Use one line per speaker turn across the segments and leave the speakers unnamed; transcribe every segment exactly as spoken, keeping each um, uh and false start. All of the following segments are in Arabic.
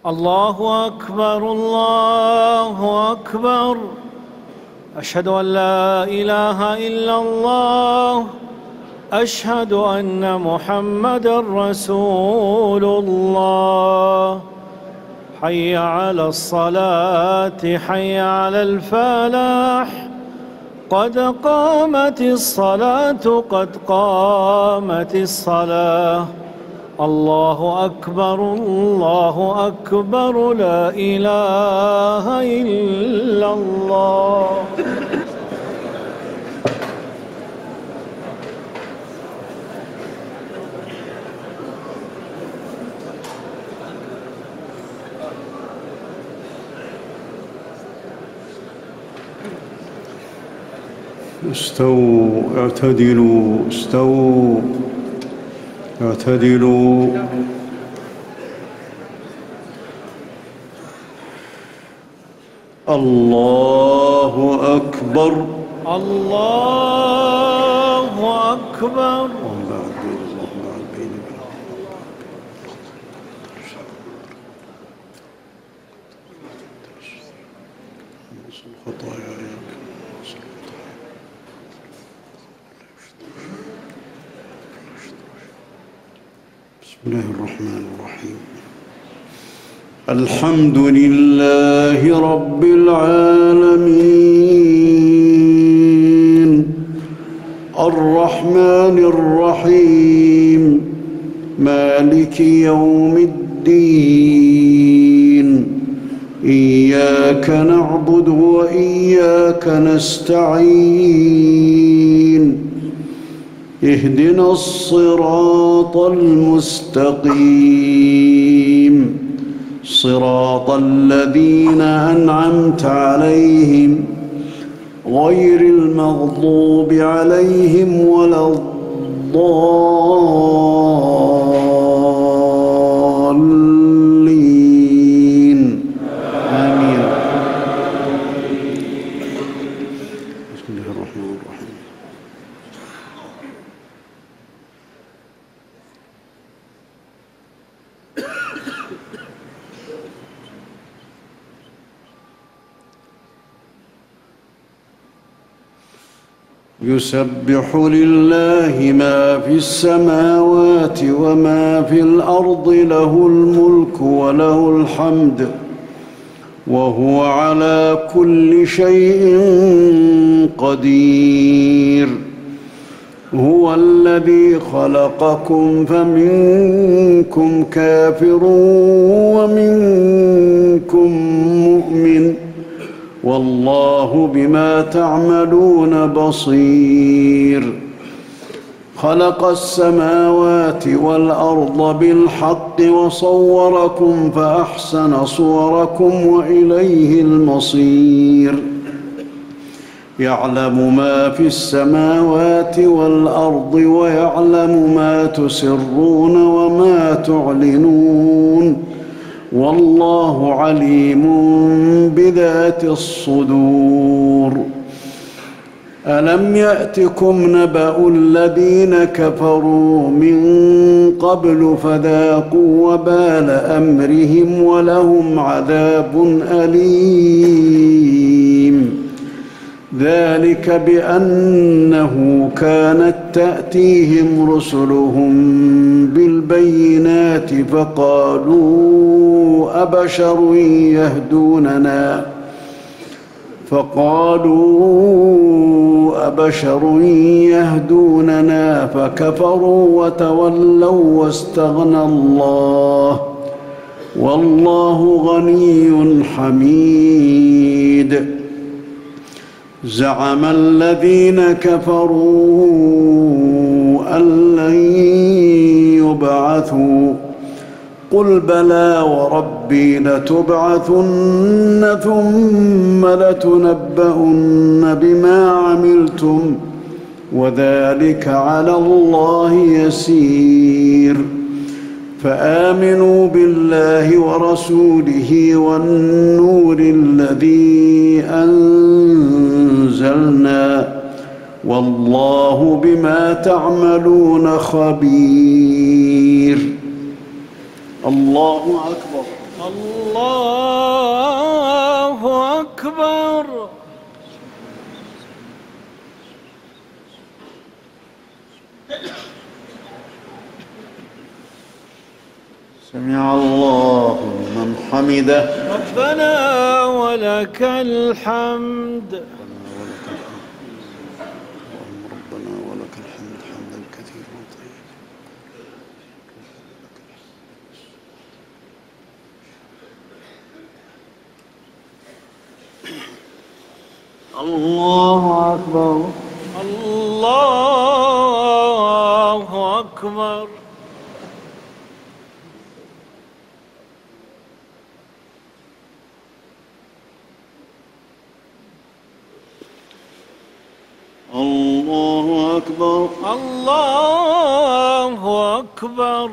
الله أكبر الله أكبر. أشهد أن لا إله إلا الله. أشهد أن محمدًا رسول الله. حي على الصلاة حي على الفلاح. قد قامت الصلاة قد قامت الصلاة. الله أكبر الله أكبر لا إله إلا الله.
استووا اعتدلوا استووا اعتدلوا. الله أكبر
الله أكبر.
بسم الله الرحمن الرحيم. الحمد لله رب العالمين الرحمن الرحيم مالك يوم الدين. إياك نعبد وإياك نستعين. اهدنا الصراط المستقيم صراط الذين أنعمت عليهم غير المغضوب عليهم ولا الضالين. آمين. بسم الله الرحمن الرحيم. يسبح لله ما في السماوات وما في الأرض له الملك وله الحمد وهو على كل شيء قدير. هو الذي خلقكم فمنكم كافر ومنكم مؤمن والله بما تعملون بصير. خلق السماوات والأرض بالحق وصوركم فأحسن صوركم وإليه المصير. يعلم ما في السماوات والأرض ويعلم ما تسرون وما تعلنون والله عليم بذات الصدور. ألم يأتكم نبأ الذين كفروا من قبل فذاقوا وبال أمرهم ولهم عذاب أليم. ذلك بأنه كانت تأتيهم رسلهم بالبينات فقالوا أبشر يهدوننا فقالوا أبشر يهدوننا فكفروا وتولوا واستغنى الله والله غني حميد. زعم الذين كفروا أن لن يبعثوا قل بلى وربي لتبعثن ثم لتنبؤن بما عملتم وذلك على الله يسير. فآمنوا بالله ورسوله والنور الذي أنزلنا والله بما تعملون خبير. الله أكبر
الله أكبر.
سمع الله لمن حمده.
ربنا ولك الحمد.
ربنا ولك الحمد حمدا كثيرا طيبا. الله أكبر.
الله أكبر.
الله أكبر.
الله أكبر.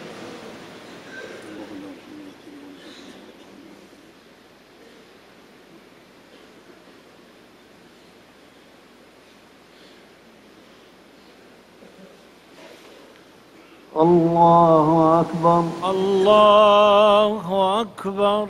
الله أكبر.
الله أكبر.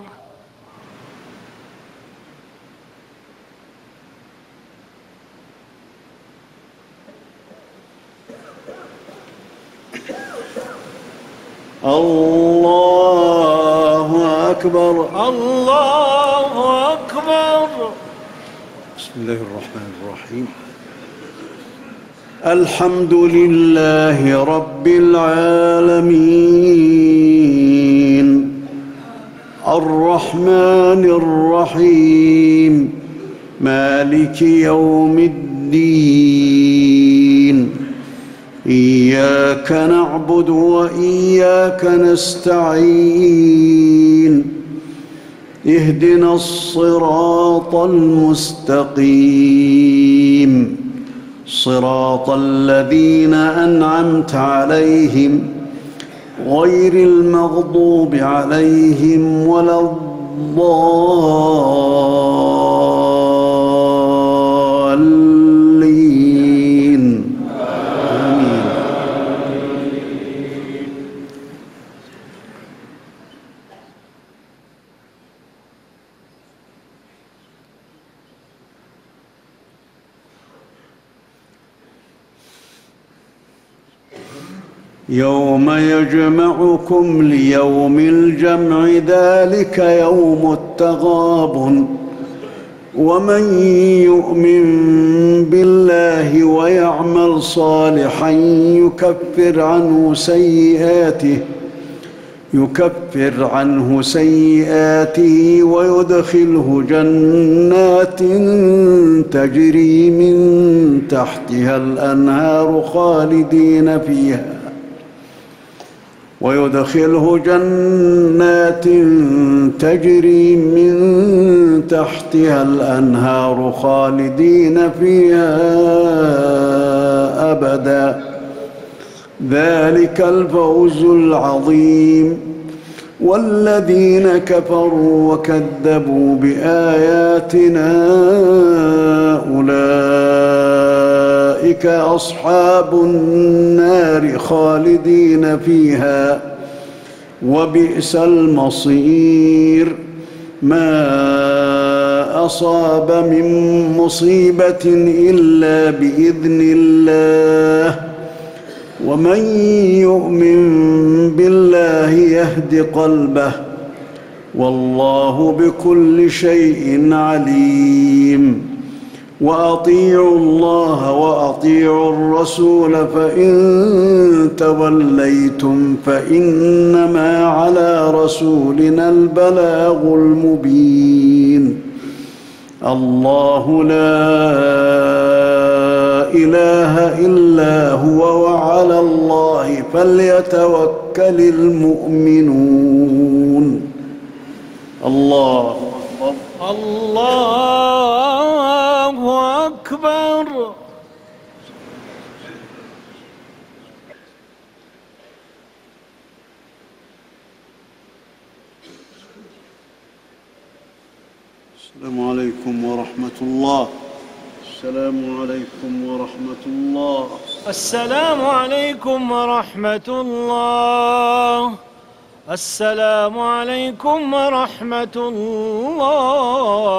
الله أكبر.
الله أكبر.
بسم الله الرحمن الرحيم. الحمد لله رب العالمين الرحمن الرحيم مالك يوم الدين إياك نعبد وإياك نستعين اهدنا الصراط المستقيم صراط الذين أنعمت عليهم غير المغضوب عليهم ولا الضالين آمين. يوم يجمعكم ليوم الجمع ذلك يوم التغابن ومن يؤمن بالله ويعمل صالحا يكفر عنه سيئاته يكفر عنه سيئاته ويدخله جنات تجري من تحتها الأنهار خالدين فيها ويدخله جنات تجري من تحتها الأنهار خالدين فيها أبدا ذلك الفوز العظيم. والذين كفروا وكذبوا بآياتنا أولئك أصحاب النار خالدين فيها وبئس المصير. ما أصاب من مصيبة إلا بإذن الله ومن يؤمن بالله يهد قلبه والله بكل شيء عليم. وأطيعوا الله وأطيعوا الرسول فإن توليتم فإنما على رسولنا البلاغ المبين. الله لا إله إلا هو وعلى الله فليتوكل المؤمنون. الله أكبر.
الله أكبر.
السلام عليكم ورحمة الله. السلام عليكم ورحمة الله.
السلام عليكم ورحمة الله. السلام عليكم ورحمة الله.